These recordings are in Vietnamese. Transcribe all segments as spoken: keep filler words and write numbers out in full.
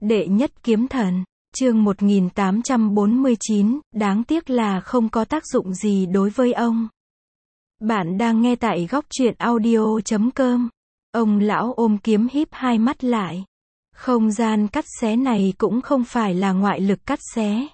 Đệ nhất kiếm thần, chương một nghìn tám trăm bốn mươi chín, đáng tiếc là không có tác dụng gì đối với ông. Bạn đang nghe tại góc truyện audio chấm com. Ông lão ôm kiếm híp hai mắt lại. Không gian cắt xé này cũng không phải là ngoại lực cắt xé,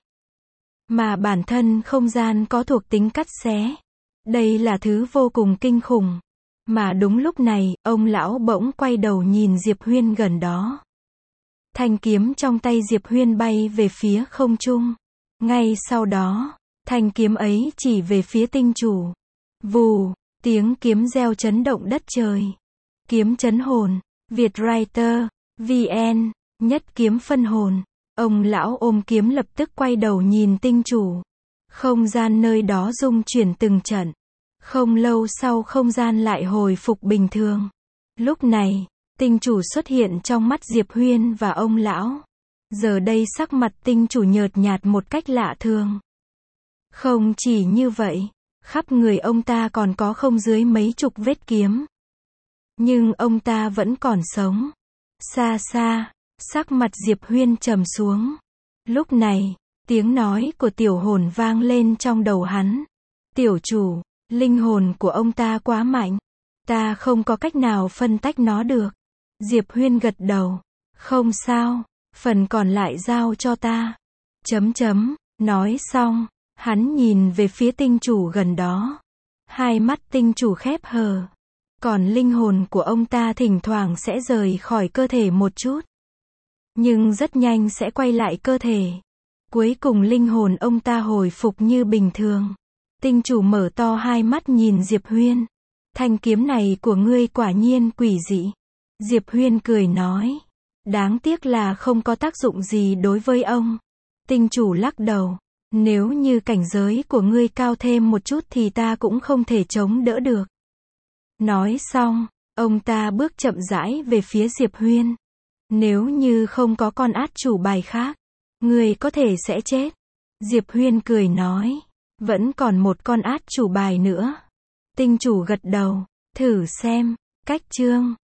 mà bản thân không gian có thuộc tính cắt xé. Đây là thứ vô cùng kinh khủng. Mà đúng lúc này, ông lão bỗng quay đầu nhìn Diệp Huyên gần đó. Thanh kiếm trong tay Diệp Huyên bay về phía không trung. Ngay sau đó, thanh kiếm ấy chỉ về phía tinh chủ. Vù, tiếng kiếm reo chấn động đất trời. Kiếm chấn hồn, Vietwriter, vê en, nhất kiếm phân hồn. Ông lão ôm kiếm lập tức quay đầu nhìn tinh chủ. Không gian nơi đó rung chuyển từng trận. Không lâu sau không gian lại hồi phục bình thường. Lúc này, tinh chủ xuất hiện trong mắt Diệp Huyên và ông lão. Giờ đây sắc mặt tinh chủ nhợt nhạt một cách lạ thường. Không chỉ như vậy, khắp người ông ta còn có không dưới mấy chục vết kiếm. Nhưng ông ta vẫn còn sống. Xa xa, sắc mặt Diệp Huyên trầm xuống. Lúc này, tiếng nói của tiểu hồn vang lên trong đầu hắn. Tiểu chủ, linh hồn của ông ta quá mạnh. Ta không có cách nào phân tách nó được. Diệp Huyên gật đầu. Không sao, phần còn lại giao cho ta. Chấm chấm, nói xong, hắn nhìn về phía tinh chủ gần đó. Hai mắt tinh chủ khép hờ. Còn linh hồn của ông ta thỉnh thoảng sẽ rời khỏi cơ thể một chút. Nhưng rất nhanh sẽ quay lại cơ thể. Cuối cùng linh hồn ông ta hồi phục như bình thường. Tinh chủ mở to hai mắt nhìn Diệp Huyên. Thanh kiếm này của ngươi quả nhiên quỷ dị. Diệp Huyên cười nói. Đáng tiếc là không có tác dụng gì đối với ông. Tinh chủ lắc đầu. Nếu như cảnh giới của ngươi cao thêm một chút thì ta cũng không thể chống đỡ được. Nói xong, ông ta bước chậm rãi về phía Diệp Huyên. Nếu như không có con át chủ bài khác, ngươi có thể sẽ chết. Diệp Huyên cười nói. Vẫn còn một con át chủ bài nữa. Tinh chủ gật đầu. Thử xem. Cách chương.